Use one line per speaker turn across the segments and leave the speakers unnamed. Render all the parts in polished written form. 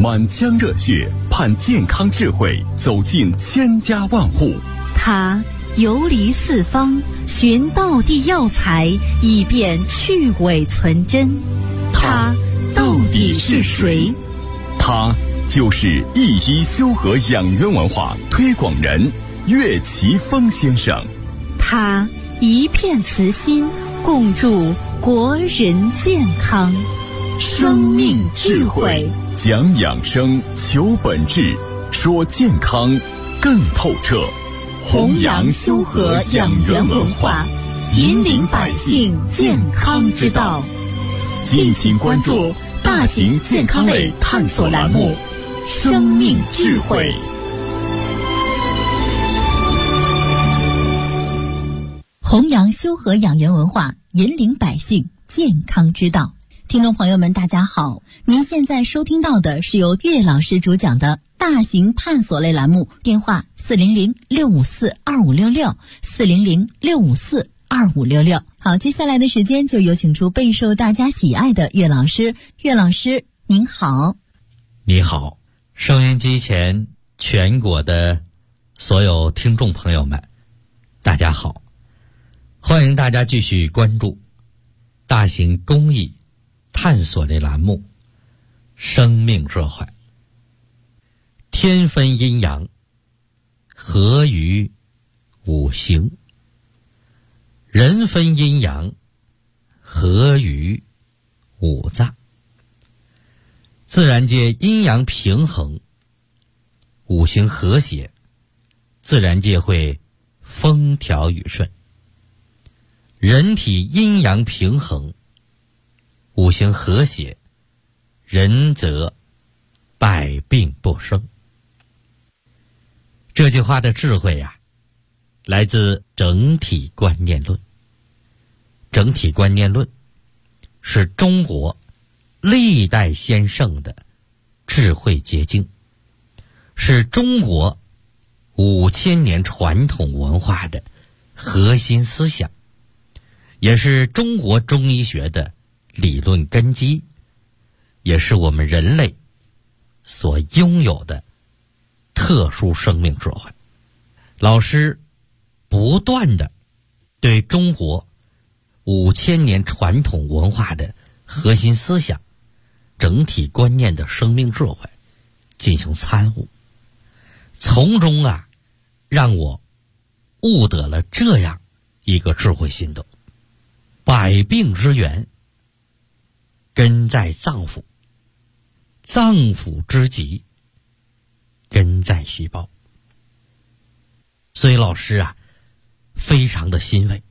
满腔热血盼健康智慧走进千家万户。
他游离四方，寻道地药材，以便去伪存真。他到底是谁？
他就是一一修和养元文化推广人岳奇峰先生。
他一片慈心，共筑国人健康。生命智慧，
讲养生，求本质，说健康更透彻。
弘扬修和养元文化，引领百姓健康之道。
敬请关注大型健康类探索栏目《生命智慧》。
弘扬修和养元文化，引领百姓健康之道。听众朋友们大家好，您现在收听到的是由岳老师主讲的大型探索类栏目，电话400-654-2566 400-654-2566。好，接下来的时间就有请出备受大家喜爱的岳老师。岳老师您好。
你好，收音机前全国的所有听众朋友们大家好，欢迎大家继续关注大型公益探索类栏目《生命智慧》。天分阴阳，合于五行；人分阴阳，合于五脏。自然界阴阳平衡，五行和谐，自然界会风调雨顺。人体阴阳平衡，五行和谐，人则百病不生。这句话的智慧呀，来自整体观念论。整体观念论是中国历代先圣的智慧结晶，是中国5000年传统文化的核心思想，也是中国中医学的理论根基，也是我们人类所拥有的特殊生命智慧。老师不断地对中国5000年传统文化的核心思想、整体观念的生命智慧进行参悟，从中让我悟得了这样一个智慧心得：百病之源根在脏腑，脏腑之疾根在细胞。所以老师非常的欣慰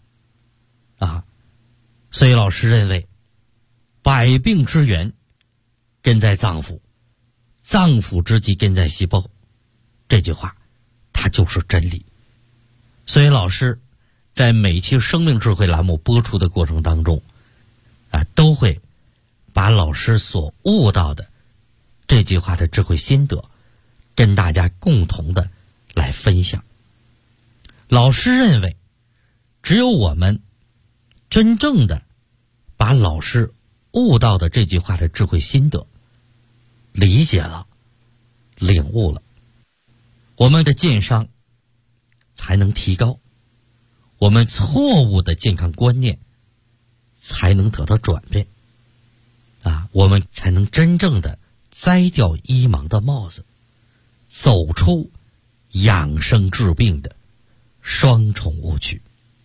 所以老师认为百病之源根在脏腑，脏腑之疾根在细胞，这句话它就是真理。所以老师在每期生命智慧栏目播出的过程当中都会把老师所悟到的这句话的智慧心得跟大家共同的来分享。老师认为，只有我们真正的把老师悟到的这句话的智慧心得理解了、领悟了，我们的健康才能提高，我们错误的健康观念才能得到转变我们才能真正的摘掉医盲的帽子，走出养生治病的双重误区。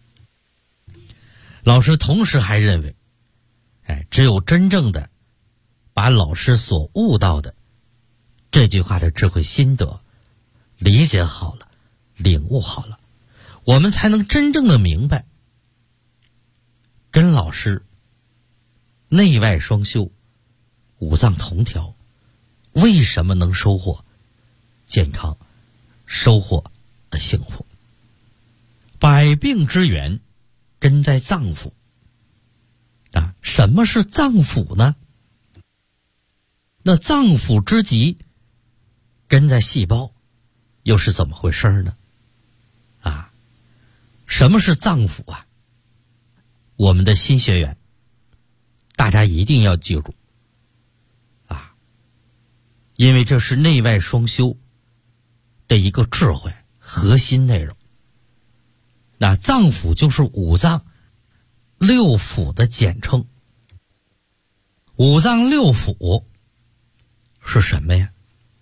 老师同时还认为，只有真正的把老师所悟到的这句话的智慧心得理解好了、领悟好了，我们才能真正的明白，跟老师内外双修、五脏同调，为什么能收获健康、收获的幸福？百病之源根在脏腑什么是脏腑呢？那脏腑之疾根在细胞，又是怎么回事呢？什么是脏腑我们的新学员大家一定要记住因为这是内外双修的一个智慧核心内容。那脏腑就是五脏六腑的简称。五脏六腑是什么呀？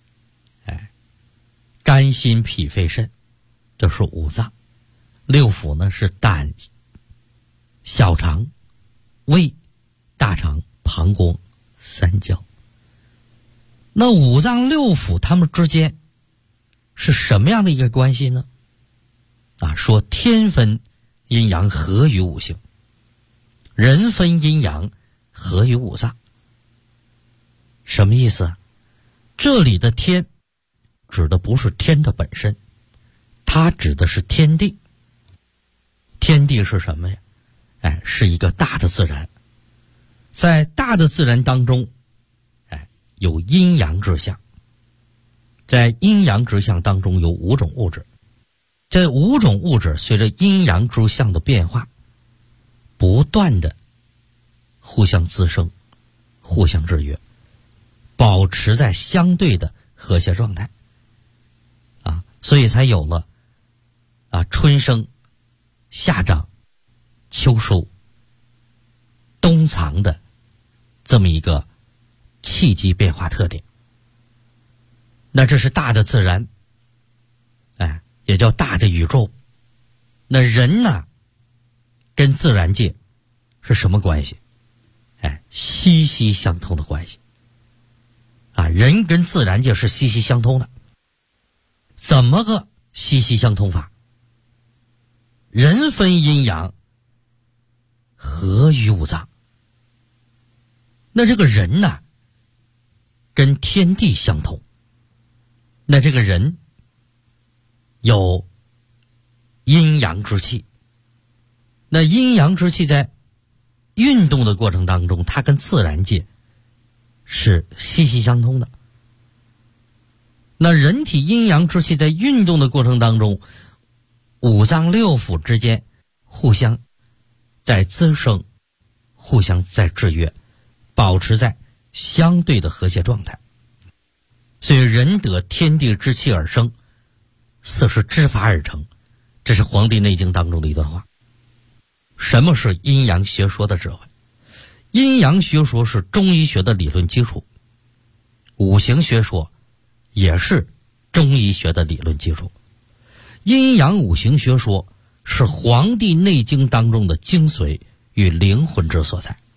肝心脾肺肾，这是五脏。六腑呢是胆、小肠、胃、大肠、膀胱、三焦。那五脏六腑它们之间是什么样的一个关系呢？说天分阴阳合于五行，人分阴阳合于五脏。什么意思啊？这里的天指的不是天的本身，它指的是天地。天地是什么呀？是一个大的自然。在大的自然当中，有阴阳之象。在阴阳之象当中有5种物质，这5种物质随着阴阳之象的变化，不断的互相滋生，互相制约，保持在相对的和谐状态。所以才有了春生、夏长、秋收、冬藏的这么一个气机变化特点。那这是大的自然，也叫大的宇宙。那人呢，跟自然界是什么关系？息息相通的关系。人跟自然界是息息相通的。怎么个息息相通法？人分阴阳，合于五脏。那这个人呢，跟天地相通。那这个人有阴阳之气。那阴阳之气在运动的过程当中，它跟自然界是息息相通的。那人体阴阳之气在运动的过程当中，五脏六腑之间互相在滋生，互相在制约，保持在相对的和谐状态。所以人得天地之气而生，色是之法而成，这是《黄帝内经》当中的一段话。什么是阴阳学说的智慧？阴阳学说是中医学的理论基础，五行学说也是中医学的理论基础。阴阳五行学说是《黄帝内经》当中的精髓与灵魂之所在。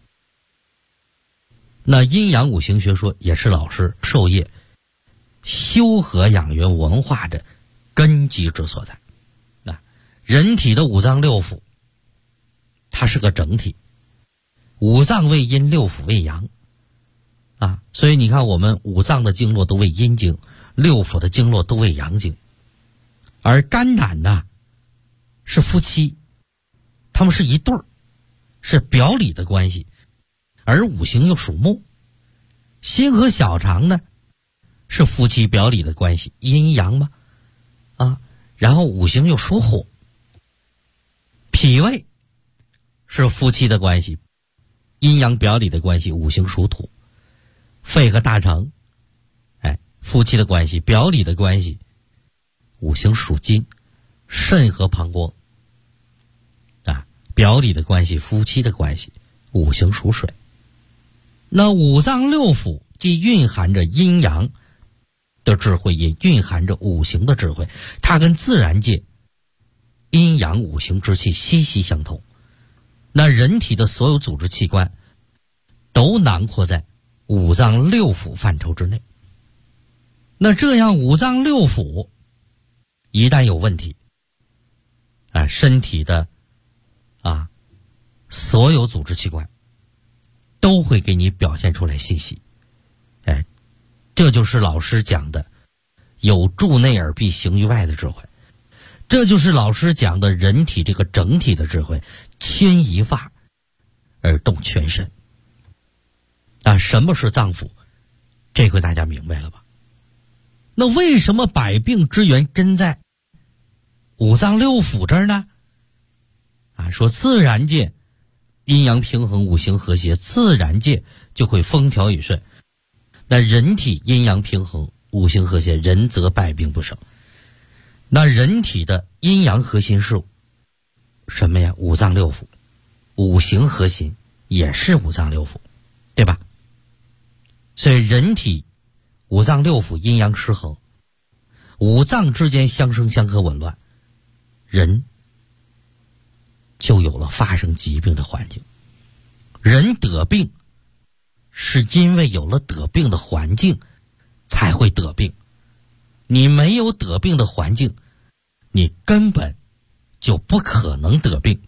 那阴阳五行学说也是老师授业修和养元文化的根基之所在。人体的五脏六腑它是个整体，五脏为阴，六腑为阳所以你看我们五脏的经络都为阴经，六腑的经络都为阳经。而肝胆呢是夫妻，他们是一对儿，是表里的关系。而五行又属木，心和小肠呢是夫妻表里的关系，阴阳嘛然后五行又属火，脾胃是夫妻的关系，阴阳表里的关系，五行属土。肺和大肠夫妻的关系，表里的关系，五行属金。肾和膀胱表里的关系，夫妻的关系，五行属水。那五脏六腑既蕴含着阴阳的智慧，也蕴含着五行的智慧，它跟自然界阴阳五行之气息息相通。那人体的所有组织器官都囊括在五脏六腑范畴之内。那这样五脏六腑一旦有问题身体的所有组织器官都会给你表现出来信息。这就是老师讲的有助内而必行于外的智慧，这就是老师讲的人体这个整体的智慧，牵一发而动全身。什么是脏腑？这回大家明白了吧？那为什么百病之源根在五脏六腑这儿呢？说自然界阴阳平衡，五行和谐，自然界就会风调雨顺。 那人体阴阳平衡，五行和谐，人则百病不生。那人体的阴阳核心是什么呀？五脏六腑，五行核心也是五脏六腑，对吧？所以人体五脏六腑阴阳失衡，五脏之间相生相克紊乱，人就有了发生疾病的环境。人得病是因为有了得病的环境才会得病，你没有得病的环境，你根本就不可能得病。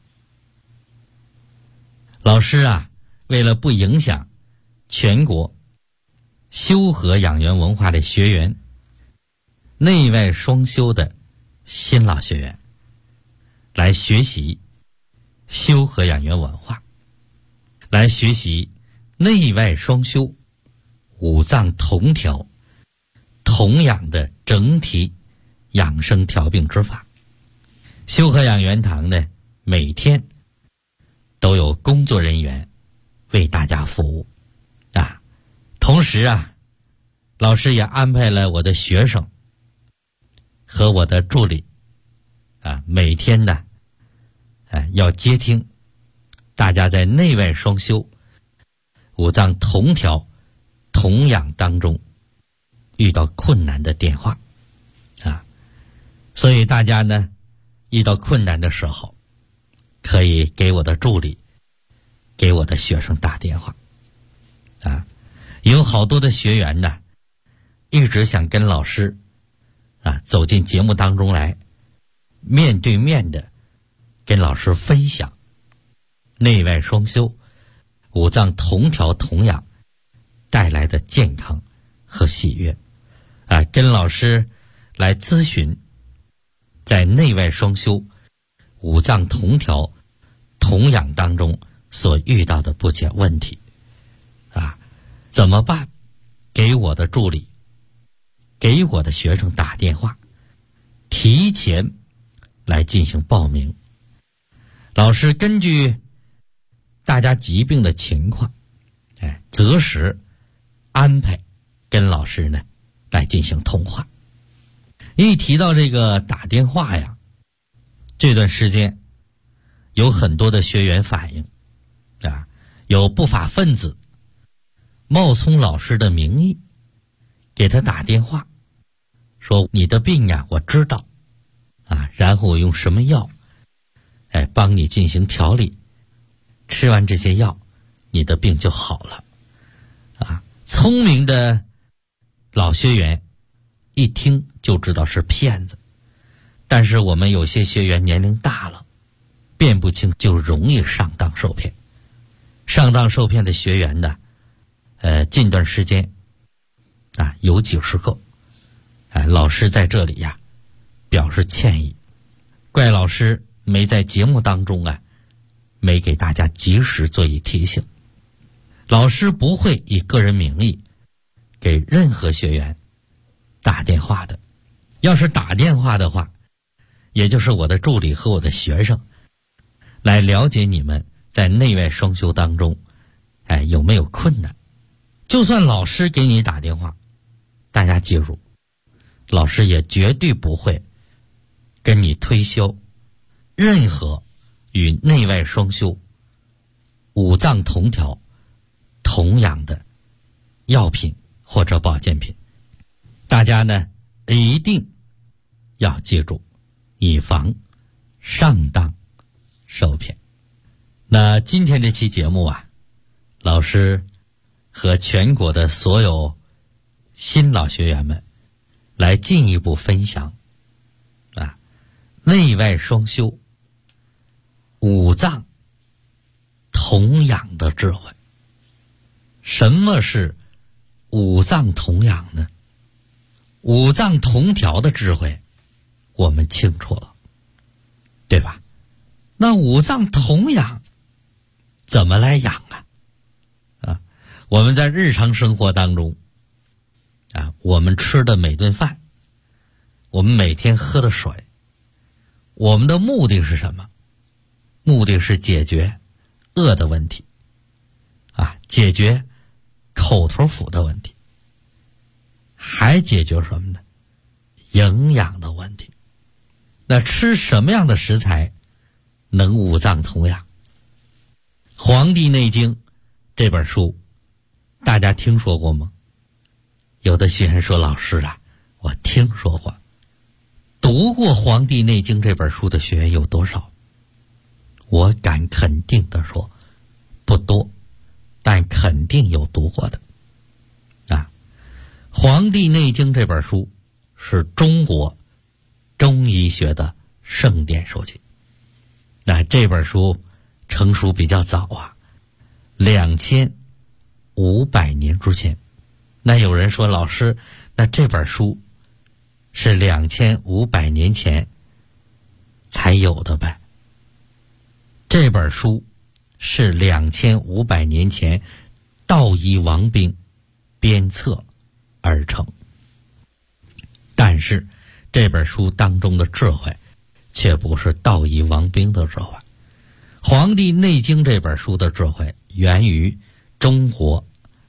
老师啊，为了不影响全国修和养元文化的学员，内外双修的新老学员来学习修和养元文化，来学习内外双修、五脏同调、同养的整体养生调病之法。修和养元堂呢，每天都有工作人员为大家服务啊。同时啊，老师也安排了我的学生和我的助理啊，每天呢要接听大家在内外双修、五脏同调、同养当中遇到困难的电话啊。所以大家呢遇到困难的时候，可以给我的助理、给我的学生打电话啊。有好多的学员呢一直想跟老师啊走进节目当中来，面对面的跟老师分享内外双修、五脏同调同养带来的健康和喜悦啊，跟老师来咨询在内外双修、五脏同调同养当中所遇到的不解问题啊，怎么办？给我的助理、给我的学生打电话，提前来进行报名。老师根据大家疾病的情况，择时安排跟老师呢来进行通话。一提到这个打电话呀，这段时间有很多的学员反映啊，有不法分子冒充老师的名义给他打电话，说你的病呀我知道啊，然后我用什么药帮你进行调理，吃完这些药你的病就好了啊。聪明的老学员一听就知道是骗子，但是我们有些学员年龄大了，辨不清，就容易上当受骗。上当受骗的学员呢近段时间啊有几十个，老师在这里呀表示歉意，怪老师没在节目当中没给大家及时做以提醒。老师不会以个人名义给任何学员打电话的，要是打电话的话，也就是我的助理和我的学生来了解你们在内外双修当中有没有困难。就算老师给你打电话，大家记住，老师也绝对不会跟你推销任何与内外双修、五脏同调同养的药品或者保健品。大家呢一定要记住，以防上当受骗。那今天这期节目啊，老师和全国的所有新老学员们来进一步分享内外双修、五脏同养的智慧。什么是五脏同养呢？五脏同调的智慧我们清楚了，对吧？那五脏同养怎么来养啊？我们在日常生活当中我们吃的每顿饭，我们每天喝的水，我们的目的是什么？目的是解决饿的问题解决口头腹的问题。 还解决什么呢？营养的问题。那吃什么样的食材能五脏同养？《黄帝内经》这本书大家听说过吗？有的学员说，老师啊，我听说过。读过《黄帝内经》这本书的学员有多少？我敢肯定的说，不多，但肯定有读过的。啊，《黄帝内经》这本书是中国中医学的圣典书籍。那这本书成书比较早啊，2500年之前。那有人说，老师，那这本书是2500年前才有的呗？这本书是2500年前道医王兵编策而成，但是这本书当中的智慧却不是道医王兵的智慧。《黄帝内经》这本书的智慧源于中国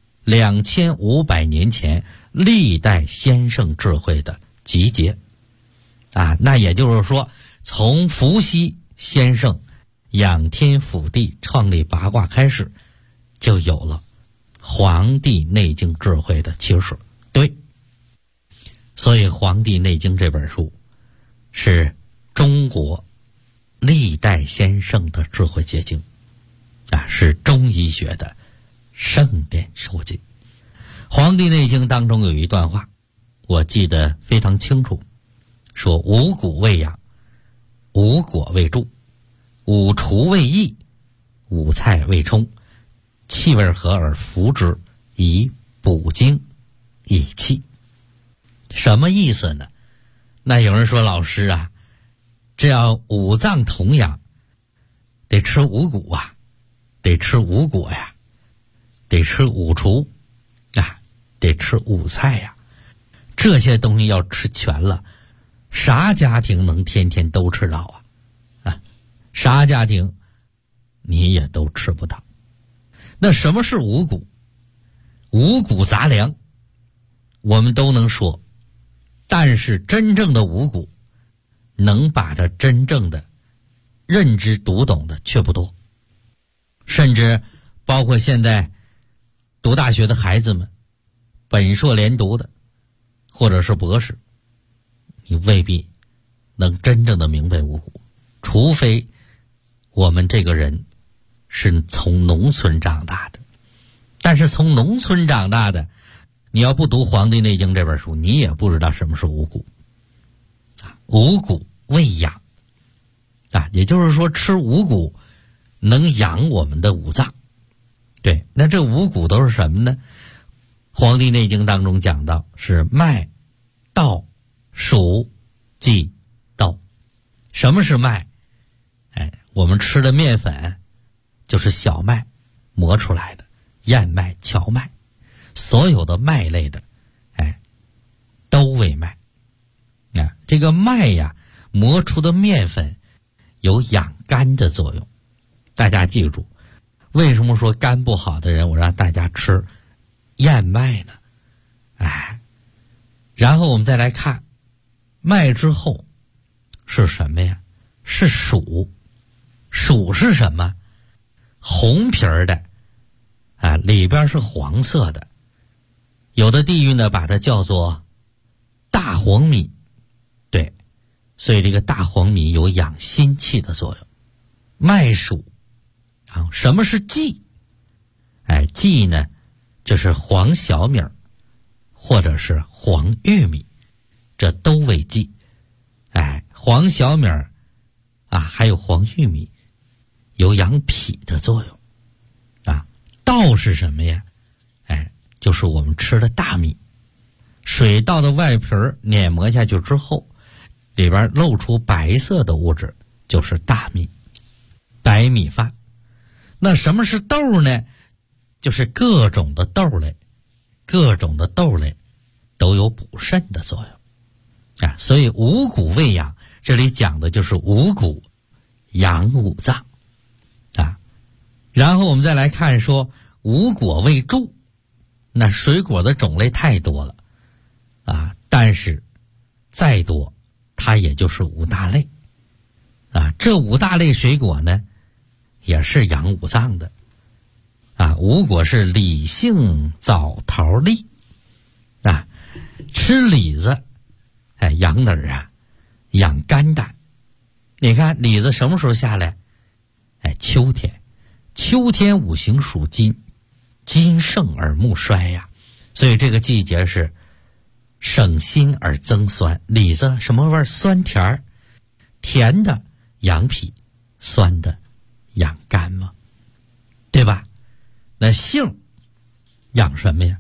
2500年前历代先圣智慧的集结啊，那也就是说，从伏羲先生仰天覆地创立八卦开始，就有了《黄帝内经》智慧的起始。对，所以《黄帝内经》这本书是中国历代先圣的智慧结晶啊，是中医学的圣典书籍。《黄帝内经》当中有一段话，我记得非常清楚，说五谷为养，五果为助，五畜为益，五菜为充，气味和而服之，以补精益气。什么意思呢？那有人说，老师啊，这要五脏同养，得吃五谷啊，得吃五果呀，得吃五畜啊，得吃五菜呀，这些东西要吃全了，啥家庭能天天都吃到啊？啥家庭你也都吃不到。那什么是五谷？五谷杂粮我们都能说，但是真正的五谷能把它真正的认知读懂的却不多。甚至包括现在读大学的孩子们，本硕连读的或者是博士，你未必能真正的明白五谷，除非我们这个人是从农村长大的。但是从农村长大的，你要不读《黄帝内经》这本书，你也不知道什么是五谷。五谷为养啊，也就是说吃五谷能养我们的五脏。对，那这五谷都是什么呢？《黄帝内经》当中讲到是麦、稻、黍、稷、豆。什么是麦？我们吃的面粉就是小麦磨出来的，燕麦、荞麦，所有的麦类的都为麦。这个麦呀，磨出的面粉有养肝的作用。大家记住，为什么说肝不好的人我让大家吃燕麦呢？然后我们再来看麦之后是什么呀？是黍。黍是什么？红皮儿的里边是黄色的，有的地域呢把它叫做大黄米。对，所以这个大黄米有养心气的作用。麦黍什么是稷？稷呢就是黄小米或者是黄玉米，这都为稷。黄小米还有黄玉米有养脾的作用。稻是什么呀？就是我们吃的大米。水稻的外皮碾磨下去之后，里边露出白色的物质，就是大米，白米饭。那什么是豆呢？就是各种的豆类，各种的豆类都有补肾的作用。所以五谷为养，这里讲的就是五谷养五脏。然后我们再来看说五果为助。那水果的种类太多了， 啊，但是再多它也就是5大类啊。这5大类水果呢也是养五脏的啊。五果是李杏枣桃栗啊。吃李子养哪儿啊？养肝胆。你看李子什么时候下来？秋天。秋天五行属金，金盛而木衰呀，所以这个季节是省辛而增酸。李子什么味儿？酸甜儿，甜的养脾，酸的养肝嘛，对吧？那杏养什么呀？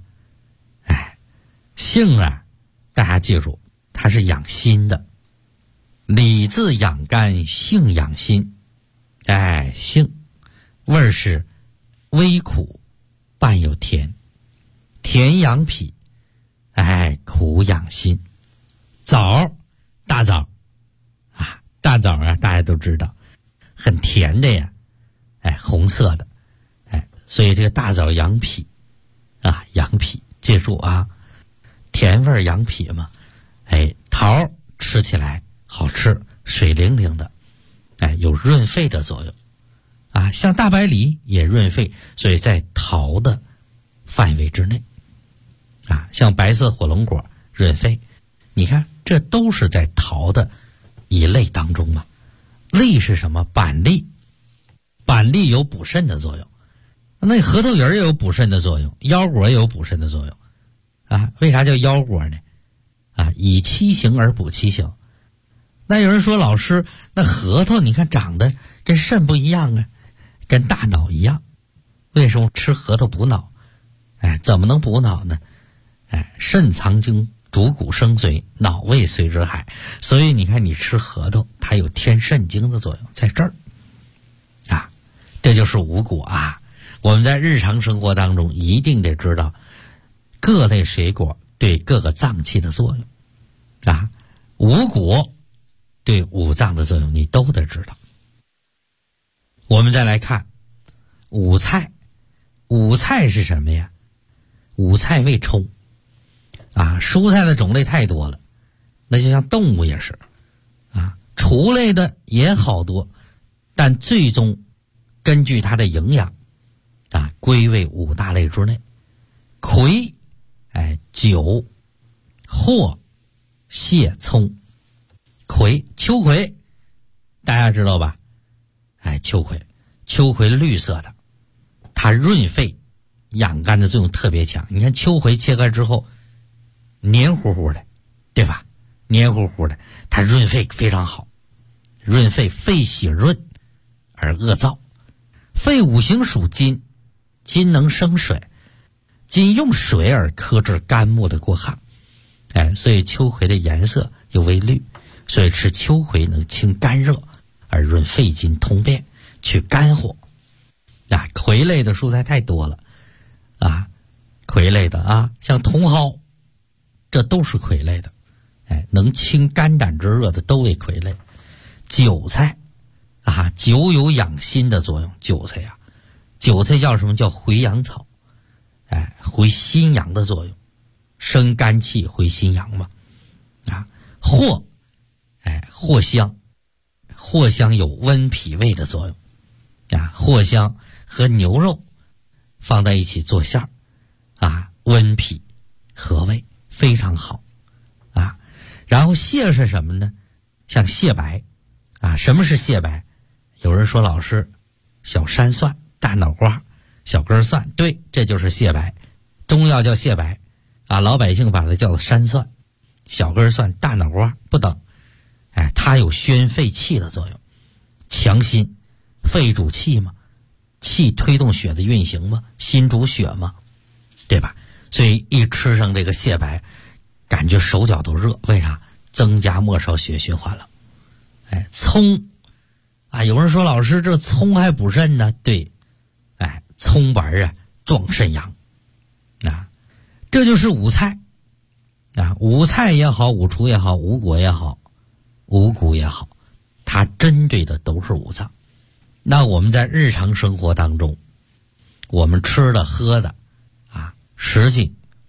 杏啊，大家记住，它是养心的。李字养肝，杏养心。杏味儿是微苦，伴有甜，甜养脾，苦养心。枣，大枣啊，大枣啊，大家都知道，很甜的呀，红色的，所以这个大枣养脾啊，养脾，记住啊，甜味养脾嘛。桃吃起来好吃，水灵灵的，有润肺的作用啊。像大白梨也润肺，所以在桃的范围之内啊。像白色火龙果润肺，你看这都是在桃的一类当中嘛。栗是什么？板栗，板栗有补肾的作用。那核桃仁也有补肾的作用，腰果也有补肾的作用啊。为啥叫腰果呢？以七行而补七行。那有人说，老师，那核桃你看长得跟肾不一样啊，跟大脑一样，为什么吃核桃补脑？怎么能补脑呢？肾藏精，主骨生髓，脑胃随之海。所以你看，你吃核桃，它有添肾精的作用，在这儿啊。这就是五果啊。我们在日常生活当中一定得知道各类水果对各个脏器的作用啊。五果对五脏的作用你都得知道。我们再来看五菜。五菜是什么呀？五菜为充啊。蔬菜的种类太多了，那就像动物也是啊，畜类的也好多，但最终根据它的营养啊，归为五大类之内。葵、韭、藿、蟹、葱。葵，秋葵大家知道吧？秋葵绿色的，它润肺养肝的作用特别强。你看秋葵切开之后黏糊糊的，对吧？黏糊糊的，它润肺非常好，润肺，肺喜润而恶燥。肺五行属金，金能生水，金用水而克制肝木的过旱。所以秋葵的颜色又为绿，所以吃秋葵能清肝热而润肺经，通便，去肝火啊。葵类的蔬菜太多了啊，葵类的啊，像茼蒿，这都是葵类的，能清肝胆之热的都为葵类。韭菜啊，韭有养心的作用。韭菜啊，韭菜叫什么？叫回阳草，回心阳的作用，生肝气，回心阳嘛。啊，藿，藿香，藿香有温脾胃的作用啊。藿香和牛肉放在一起做馅儿啊，温脾和胃，非常好啊。然后蟹是什么呢？像蟹白啊。什么是蟹白？有人说，老师，小山蒜、大脑瓜、小根蒜，对，这就是蟹白。中药叫蟹白啊，老百姓把它叫做山蒜、小根蒜、大脑瓜不等。它有宣肺气的作用，强心。肺主气嘛，气推动血的运行嘛，心主血嘛，对吧？所以一吃上这个蟹白，感觉手脚都热，为啥？增加末梢血循环了。葱啊，有人说，老师，这葱还补肾呢？对，葱丸啊，壮肾阳啊。这就是五菜啊。五菜也好，五畜也好，五果也好，五谷也好，它针对的都是五脏。那我们在日常生活当中，我们吃的喝的啊，实际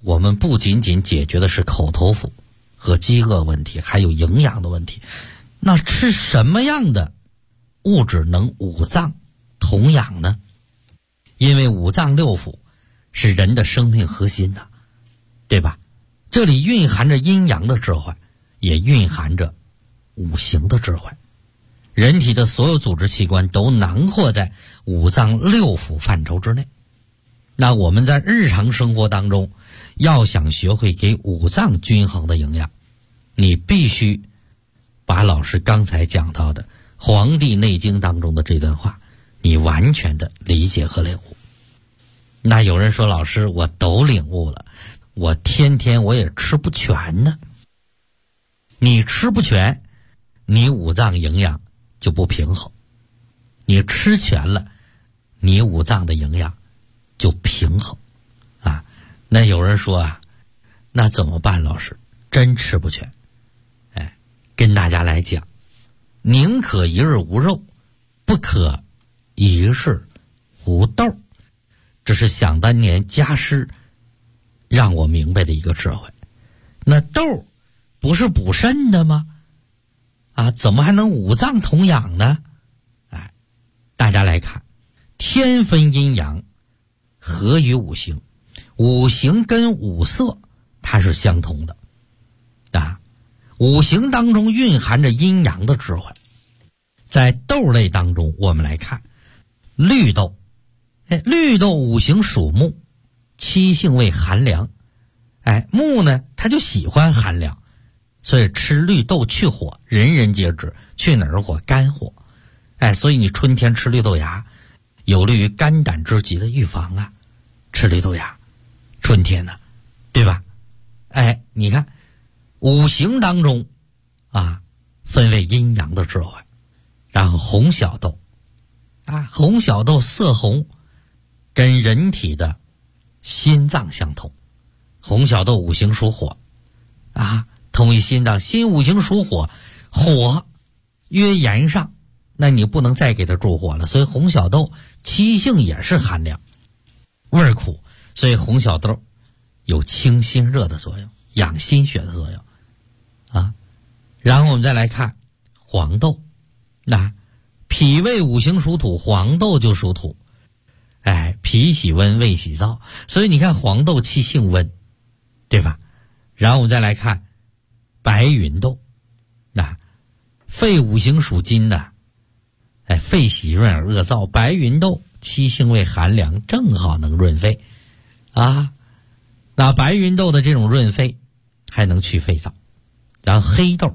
我们不仅仅解决的是口头腹和饥饿问题，还有营养的问题。那吃什么样的物质能五脏同养呢？因为五脏六腑是人的生命核心的，对吧？这里蕴含着阴阳的智慧，也蕴含着五行的智慧。人体的所有组织器官都囊括在五脏六腑范畴之内。那我们在日常生活当中要想学会给五脏均衡的营养，你必须把老师刚才讲到的《黄帝内经》当中的这段话你完全的理解和领悟。那有人说，老师我都领悟了，我天天我也吃不全呢。你吃不全，你五脏营养就不平衡；你吃全了，你五脏的营养就平衡啊。那有人说啊，那怎么办？老师真吃不全。跟大家来讲，宁可一日无肉，不可一日无豆。这是想当年家师让我明白的一个智慧。那豆不是补肾的吗？怎么还能五脏同养呢？大家来看，天分阴阳，合于五行，五行跟五色它是相同的五行当中蕴含着阴阳的智慧。在豆类当中，我们来看绿豆。绿豆五行属木，七性为寒凉。木呢，它就喜欢寒凉，所以吃绿豆去火，人人皆知。去哪儿火？肝火。所以你春天吃绿豆芽，有利于肝胆之疾的预防啊。吃绿豆芽，春天呢，对吧？你看五行当中分为阴阳的智慧。然后红小豆红小豆色红，跟人体的心脏相同。红小豆五行属火同于心脏，心五行属火，火曰炎上，那你不能再给它助火了，所以红小豆七性也是寒凉，味儿苦，所以红小豆有清心热的作用，养心血的作用然后我们再来看黄豆。脾胃五行属土，黄豆就属土。脾喜温，胃喜燥，所以你看黄豆气性温，对吧？然后我们再来看白芸豆。肺五行属金的，肺喜润而恶燥，白芸豆气性为寒凉，正好能润肺那白芸豆的这种润肺还能去肺燥。然后黑豆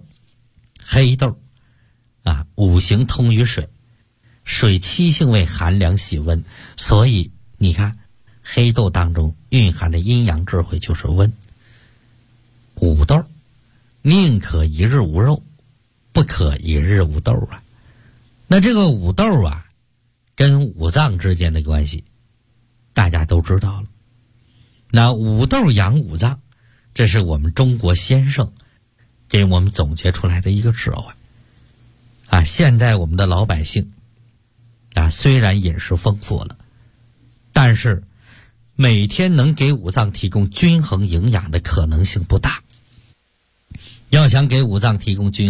五行通于水，水七性为寒凉喜温，所以你看黑豆当中蕴含的阴阳智慧就是温。五豆，宁可一日无肉，不可一日无豆那这个五豆跟五脏之间的关系大家都知道了。那五豆养五脏，这是我们中国先生给我们总结出来的一个智慧现在我们的老百姓虽然饮食丰富了，但是每天能给五脏提供均衡营养的可能性不大。要想给五脏提供均衡